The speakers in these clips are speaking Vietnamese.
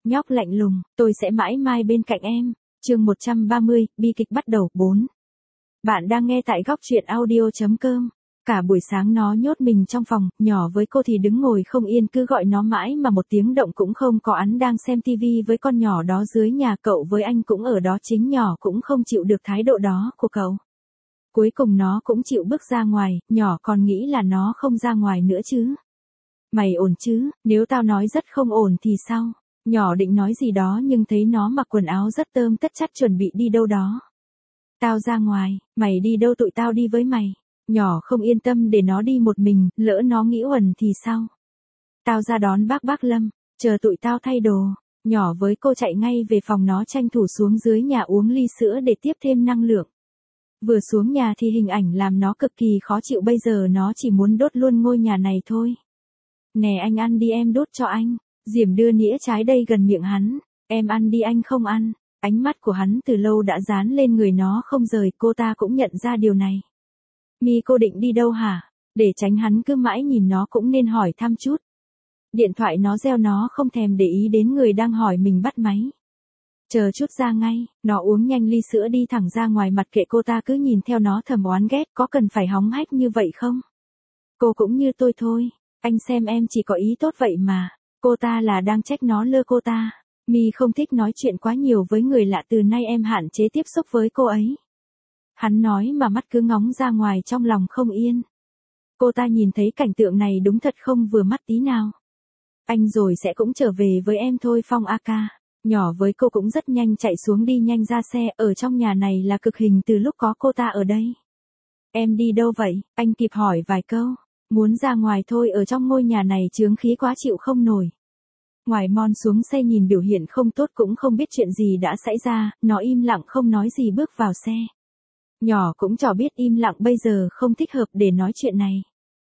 Nhóc lạnh lùng, tôi sẽ mãi mãi bên cạnh em. Chương 130, bi kịch bắt đầu. 4. Bạn đang nghe tại góc truyện audio.com. Cả buổi sáng nó nhốt mình trong phòng, nhỏ với cô thì đứng ngồi không yên, cứ gọi nó mãi mà một tiếng động cũng không có. Hắn đang xem tivi với con nhỏ đó dưới nhà, cậu với anh cũng ở đó, chính nhỏ cũng không chịu được thái độ đó của cậu. Cuối cùng nó cũng chịu bước ra ngoài, nhỏ còn nghĩ là nó không ra ngoài nữa chứ. Mày ổn chứ, nếu tao nói rất không ổn thì sao? Nhỏ định nói gì đó nhưng thấy nó mặc quần áo rất tươm tất, chắc chuẩn bị đi đâu đó. Tao ra ngoài, mày đi đâu? Tụi tao đi với mày. Nhỏ không yên tâm để nó đi một mình, lỡ nó nghĩ uẩn thì sao? Tao ra đón bác Lâm, chờ tụi tao thay đồ. Nhỏ với cô chạy ngay về phòng, nó tranh thủ xuống dưới nhà uống ly sữa để tiếp thêm năng lượng. Vừa xuống nhà thì hình ảnh làm nó cực kỳ khó chịu, bây giờ nó chỉ muốn đốt luôn ngôi nhà này thôi. Nè anh ăn đi, em đốt cho anh. Diểm đưa nĩa trái đây gần miệng hắn. Em ăn đi, anh không ăn. Ánh mắt của hắn từ lâu đã dán lên người nó không rời, cô ta cũng nhận ra điều này. Mi, cô định đi đâu hả? Để tránh hắn cứ mãi nhìn nó cũng nên hỏi thăm chút. Điện thoại nó reo, nó không thèm để ý đến người đang hỏi mình, bắt máy. Chờ chút ra ngay, nó uống nhanh ly sữa đi thẳng ra ngoài, mặt kệ cô ta cứ nhìn theo nó thầm oán ghét, có cần phải hóng hách như vậy không? Cô cũng như tôi thôi, anh xem em chỉ có ý tốt vậy mà. Cô ta là đang trách nó lơ cô ta. Mi không thích nói chuyện quá nhiều với người lạ, từ nay em hạn chế tiếp xúc với cô ấy. Hắn nói mà mắt cứ ngóng ra ngoài, trong lòng không yên. Cô ta nhìn thấy cảnh tượng này đúng thật không vừa mắt tí nào. Anh rồi sẽ cũng trở về với em thôi Phong a ca. Nhỏ với cô cũng rất nhanh chạy xuống, đi nhanh ra xe, ở trong nhà này là cực hình từ lúc có cô ta ở đây. Em đi đâu vậy? Anh kịp hỏi vài câu. Muốn ra ngoài thôi, ở trong ngôi nhà này chướng khí quá chịu không nổi. Ngoài Mon xuống xe nhìn biểu hiện không tốt, cũng không biết chuyện gì đã xảy ra, nó im lặng không nói gì bước vào xe. Nhỏ cũng cho biết im lặng bây giờ không thích hợp để nói chuyện này.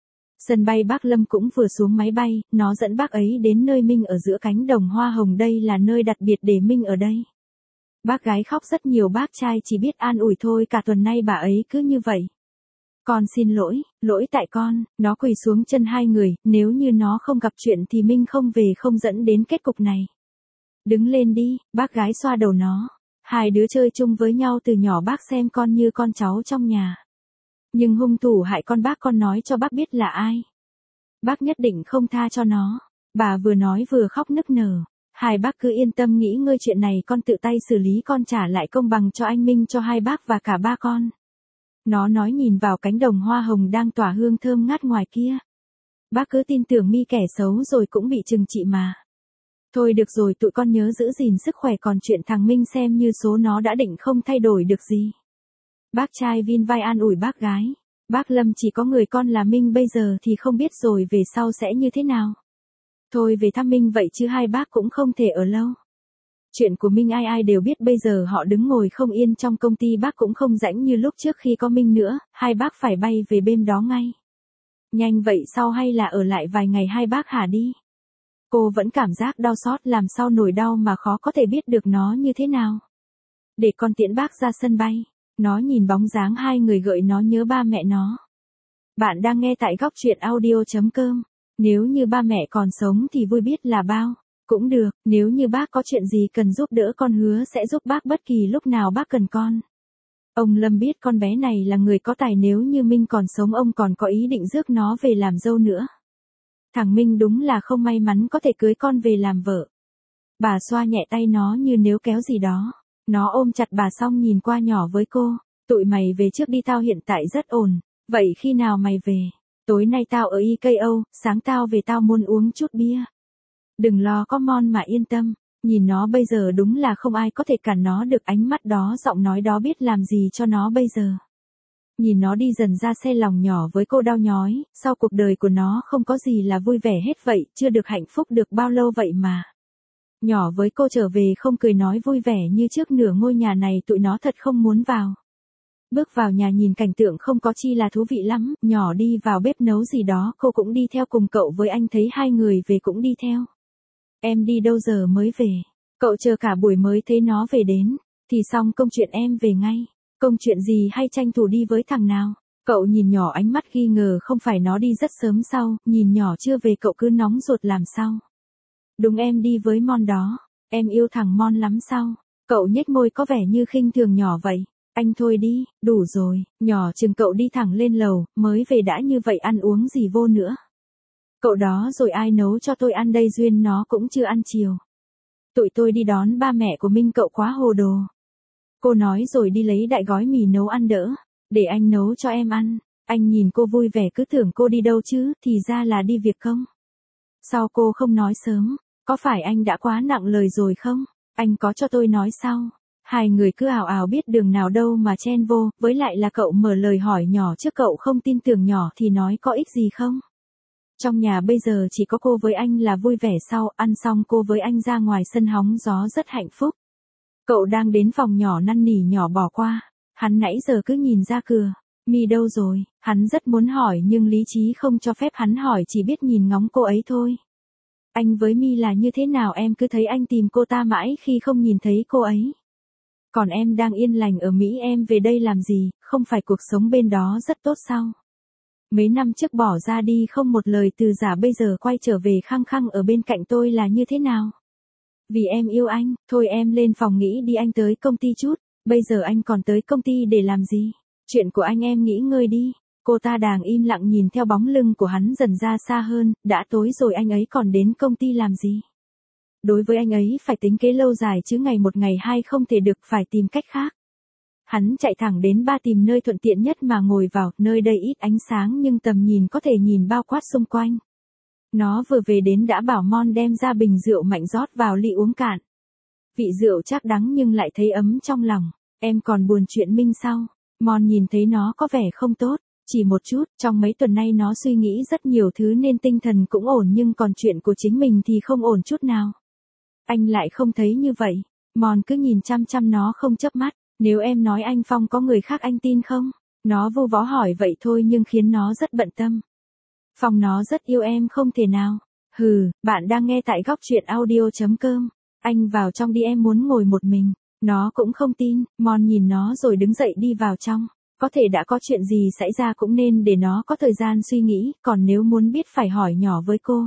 Sân bay bác Lâm cũng vừa xuống máy bay, nó dẫn bác ấy đến nơi Minh ở giữa cánh đồng hoa hồng, đây là nơi đặc biệt để Minh ở đây. Bác gái khóc rất nhiều, bác trai chỉ biết an ủi thôi, cả tuần nay bà ấy cứ như vậy. Con xin lỗi, lỗi tại con. Nó quỳ xuống chân hai người, nếu như nó không gặp chuyện thì Minh không về, không dẫn đến kết cục này. Đứng lên đi, bác gái xoa đầu nó. Hai đứa chơi chung với nhau từ nhỏ, bác xem con như con cháu trong nhà. Nhưng hung thủ hại con nói cho bác biết là ai. Bác nhất định không tha cho nó. Bà vừa nói vừa khóc nức nở. Hai bác cứ yên tâm nghĩ ngơi, chuyện này con tự tay xử lý, con trả lại công bằng cho anh Minh, cho hai bác và cả ba con. Nó nói nhìn vào cánh đồng hoa hồng đang tỏa hương thơm ngát ngoài kia. Bác cứ tin tưởng Mi kẻ xấu rồi cũng bị trừng trị mà. Thôi được rồi, tụi con nhớ giữ gìn sức khỏe, còn chuyện thằng Minh xem như số nó đã định không thay đổi được gì. Bác trai vin vai an ủi bác gái. Bác Lâm chỉ có người con là Minh, bây giờ thì không biết rồi về sau sẽ như thế nào. Thôi về thăm Minh vậy chứ hai bác cũng không thể ở lâu. Chuyện của Minh ai ai đều biết, bây giờ họ đứng ngồi không yên trong công ty, bác cũng không rảnh như lúc trước khi có Minh nữa, hai bác phải bay về bên đó ngay. Nhanh vậy sao, hay là ở lại vài ngày hai bác hả? Đi. Cô vẫn cảm giác đau xót, làm sao nổi đau mà khó có thể biết được nó như thế nào. Để con tiễn bác ra sân bay. Nó nhìn bóng dáng hai người gợi nó nhớ ba mẹ nó. Bạn đang nghe tại góc truyện audio.com. Nếu như ba mẹ còn sống thì vui biết là bao. Cũng được, nếu như bác có chuyện gì cần giúp đỡ, con hứa sẽ giúp bác bất kỳ lúc nào bác cần con. Ông Lâm biết con bé này là người có tài, nếu như Minh còn sống ông còn có ý định rước nó về làm dâu nữa. Thằng Minh đúng là không may mắn có thể cưới con về làm vợ. Bà xoa nhẹ tay nó như nếu kéo gì đó. Nó ôm chặt bà xong nhìn qua nhỏ với cô. Tụi mày về trước đi, tao hiện tại rất ổn. Vậy khi nào mày về? Tối nay tao ở IKO, sáng tao về tao muốn uống chút bia. Đừng lo, có Mon mà yên tâm. Nhìn nó bây giờ đúng là không ai có thể cản nó được, ánh mắt đó, giọng nói đó biết làm gì cho nó bây giờ. Nhìn nó đi dần ra xe, lòng nhỏ với cô đau nhói, sau cuộc đời của nó không có gì là vui vẻ hết vậy, chưa được hạnh phúc được bao lâu vậy mà. Nhỏ với cô trở về không cười nói vui vẻ như trước, nửa ngôi nhà này tụi nó thật không muốn vào. Bước vào nhà nhìn cảnh tượng không có chi là thú vị lắm, nhỏ đi vào bếp nấu gì đó, cô cũng đi theo cùng cậu với anh, thấy hai người về cũng đi theo. Em đi đâu giờ mới về? Cậu chờ cả buổi mới thấy nó về đến. Thì xong công chuyện em về ngay. Công chuyện gì, hay tranh thủ đi với thằng nào? Cậu nhìn nhỏ ánh mắt nghi ngờ, không phải nó đi rất sớm sao? Nhìn nhỏ chưa về cậu cứ nóng ruột làm sao? Đúng, em đi với Mon đó. Em yêu thằng Mon lắm sao? Cậu nhếch môi có vẻ như khinh thường nhỏ vậy. Anh thôi đi, đủ rồi, nhỏ chừng cậu đi thẳng lên lầu, mới về đã như vậy ăn uống gì vô nữa. Cậu đó rồi ai nấu cho tôi ăn đây, duyên nó cũng chưa ăn chiều. Tụi tôi đi đón ba mẹ của Minh, cậu quá hồ đồ. Cô nói rồi đi lấy đại gói mì nấu ăn đỡ, để anh nấu cho em ăn. Anh nhìn cô vui vẻ cứ tưởng cô đi đâu chứ, thì ra là đi việc công. Sao cô không nói sớm, có phải anh đã quá nặng lời rồi không? Anh có cho tôi nói sau. Hai người cứ ào ào biết đường nào đâu mà chen vô, với lại là cậu mở lời hỏi nhỏ trước, cậu không tin tưởng nhỏ thì nói có ích gì không? Trong nhà bây giờ chỉ có cô với anh là vui vẻ, sau ăn xong cô với anh ra ngoài sân hóng gió rất hạnh phúc. Cậu đang đến phòng nhỏ năn nỉ nhỏ bỏ qua, hắn nãy giờ cứ nhìn ra cửa. Mi đâu rồi? Hắn rất muốn hỏi nhưng lý trí không cho phép hắn hỏi, chỉ biết nhìn ngóng cô ấy thôi. Anh với Mi là như thế nào, em cứ thấy anh tìm cô ta mãi khi không nhìn thấy cô ấy. Còn em đang yên lành ở Mỹ, em về đây làm gì, không phải cuộc sống bên đó rất tốt sao? Mấy năm trước bỏ ra đi không một lời từ giả, bây giờ quay trở về khăng khăng ở bên cạnh tôi là như thế nào? Vì em yêu anh, thôi em lên phòng nghĩ đi, anh tới công ty chút. Bây giờ anh còn tới công ty để làm gì? Chuyện của anh em nghỉ ngơi đi. Cô ta đàng im lặng nhìn theo bóng lưng của hắn dần ra xa hơn, đã tối rồi anh ấy còn đến công ty làm gì? Đối với anh ấy phải tính kế lâu dài chứ ngày một ngày hai không thể được, phải tìm cách khác. Hắn chạy thẳng đến ba tìm nơi thuận tiện nhất mà ngồi vào, nơi đây ít ánh sáng nhưng tầm nhìn có thể nhìn bao quát xung quanh. Nó vừa về đến đã bảo Mon đem ra bình rượu mạnh rót vào ly uống cạn. Vị rượu chắc đắng nhưng lại thấy ấm trong lòng. Em còn buồn chuyện Minh sao? Mon nhìn thấy nó có vẻ không tốt, chỉ một chút, trong mấy tuần nay nó suy nghĩ rất nhiều thứ nên tinh thần cũng ổn, nhưng còn chuyện của chính mình thì không ổn chút nào. Anh lại không thấy như vậy. Mon cứ nhìn chăm chăm nó không chớp mắt. Nếu em nói anh Phong có người khác anh tin không? Nó vô vó hỏi vậy thôi nhưng khiến nó rất bận tâm. Phong nó rất yêu em không thể nào. Hừ, bạn đang nghe tại góc truyện audio.com. Anh vào trong đi, em muốn ngồi một mình. Nó cũng không tin. Mon nhìn nó rồi đứng dậy đi vào trong. Có thể đã có chuyện gì xảy ra cũng nên để nó có thời gian suy nghĩ, còn nếu muốn biết phải hỏi nhỏ với cô.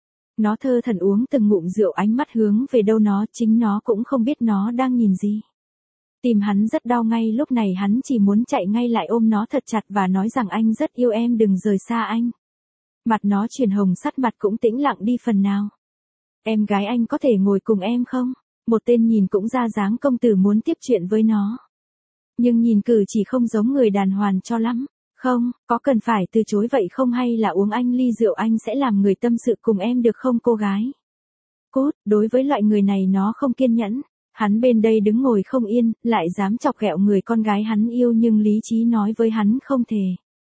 Nó thơ thẩn uống từng ngụm rượu, ánh mắt hướng về đâu chính nó cũng không biết nó đang nhìn gì. Tim hắn rất đau ngay lúc này, hắn chỉ muốn chạy ngay lại ôm nó thật chặt và nói rằng anh rất yêu em, đừng rời xa anh. Mặt nó chuyển hồng, sắc mặt cũng tĩnh lặng đi phần nào. Em gái anh có thể ngồi cùng em không? Một tên nhìn cũng ra dáng công tử muốn tiếp chuyện với nó. Nhưng nhìn cử chỉ không giống người đàng hoàng cho lắm. Không, có cần phải từ chối vậy không, hay là uống anh ly rượu, anh sẽ làm người tâm sự cùng em được không cô gái? Cút, đối với loại người này nó không kiên nhẫn. Hắn bên đây đứng ngồi không yên, lại dám chọc ghẹo người con gái hắn yêu, nhưng lý trí nói với hắn không thể.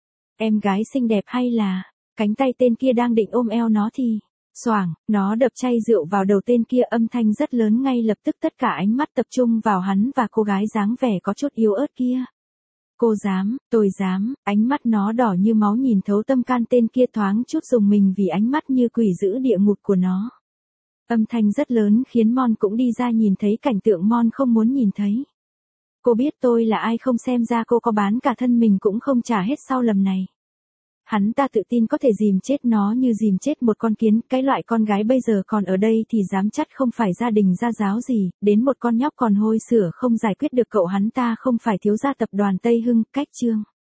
Em gái xinh đẹp hay là, cánh tay tên kia đang định ôm eo nó thì, xoảng, nó đập chay rượu vào đầu tên kia, âm thanh rất lớn, ngay lập tức tất cả ánh mắt tập trung vào hắn và cô gái dáng vẻ có chút yếu ớt kia. Cô dám, tôi dám, ánh mắt nó đỏ như máu nhìn thấu tâm can tên kia, thoáng chút rùng mình vì ánh mắt như quỷ dữ địa ngục của nó. Âm thanh rất lớn khiến Mon cũng đi ra nhìn thấy cảnh tượng Mon không muốn nhìn thấy. Cô biết tôi là ai không? Xem ra cô có bán cả thân mình cũng không trả hết sau lầm này. Hắn ta tự tin có thể dìm chết nó như dìm chết một con kiến, cái loại con gái bây giờ còn ở đây thì dám chắc không phải gia đình gia giáo gì, đến một con nhóc còn hôi sữa không giải quyết được cậu. Hắn ta không phải thiếu gia tập đoàn Tây Hưng. Cách chương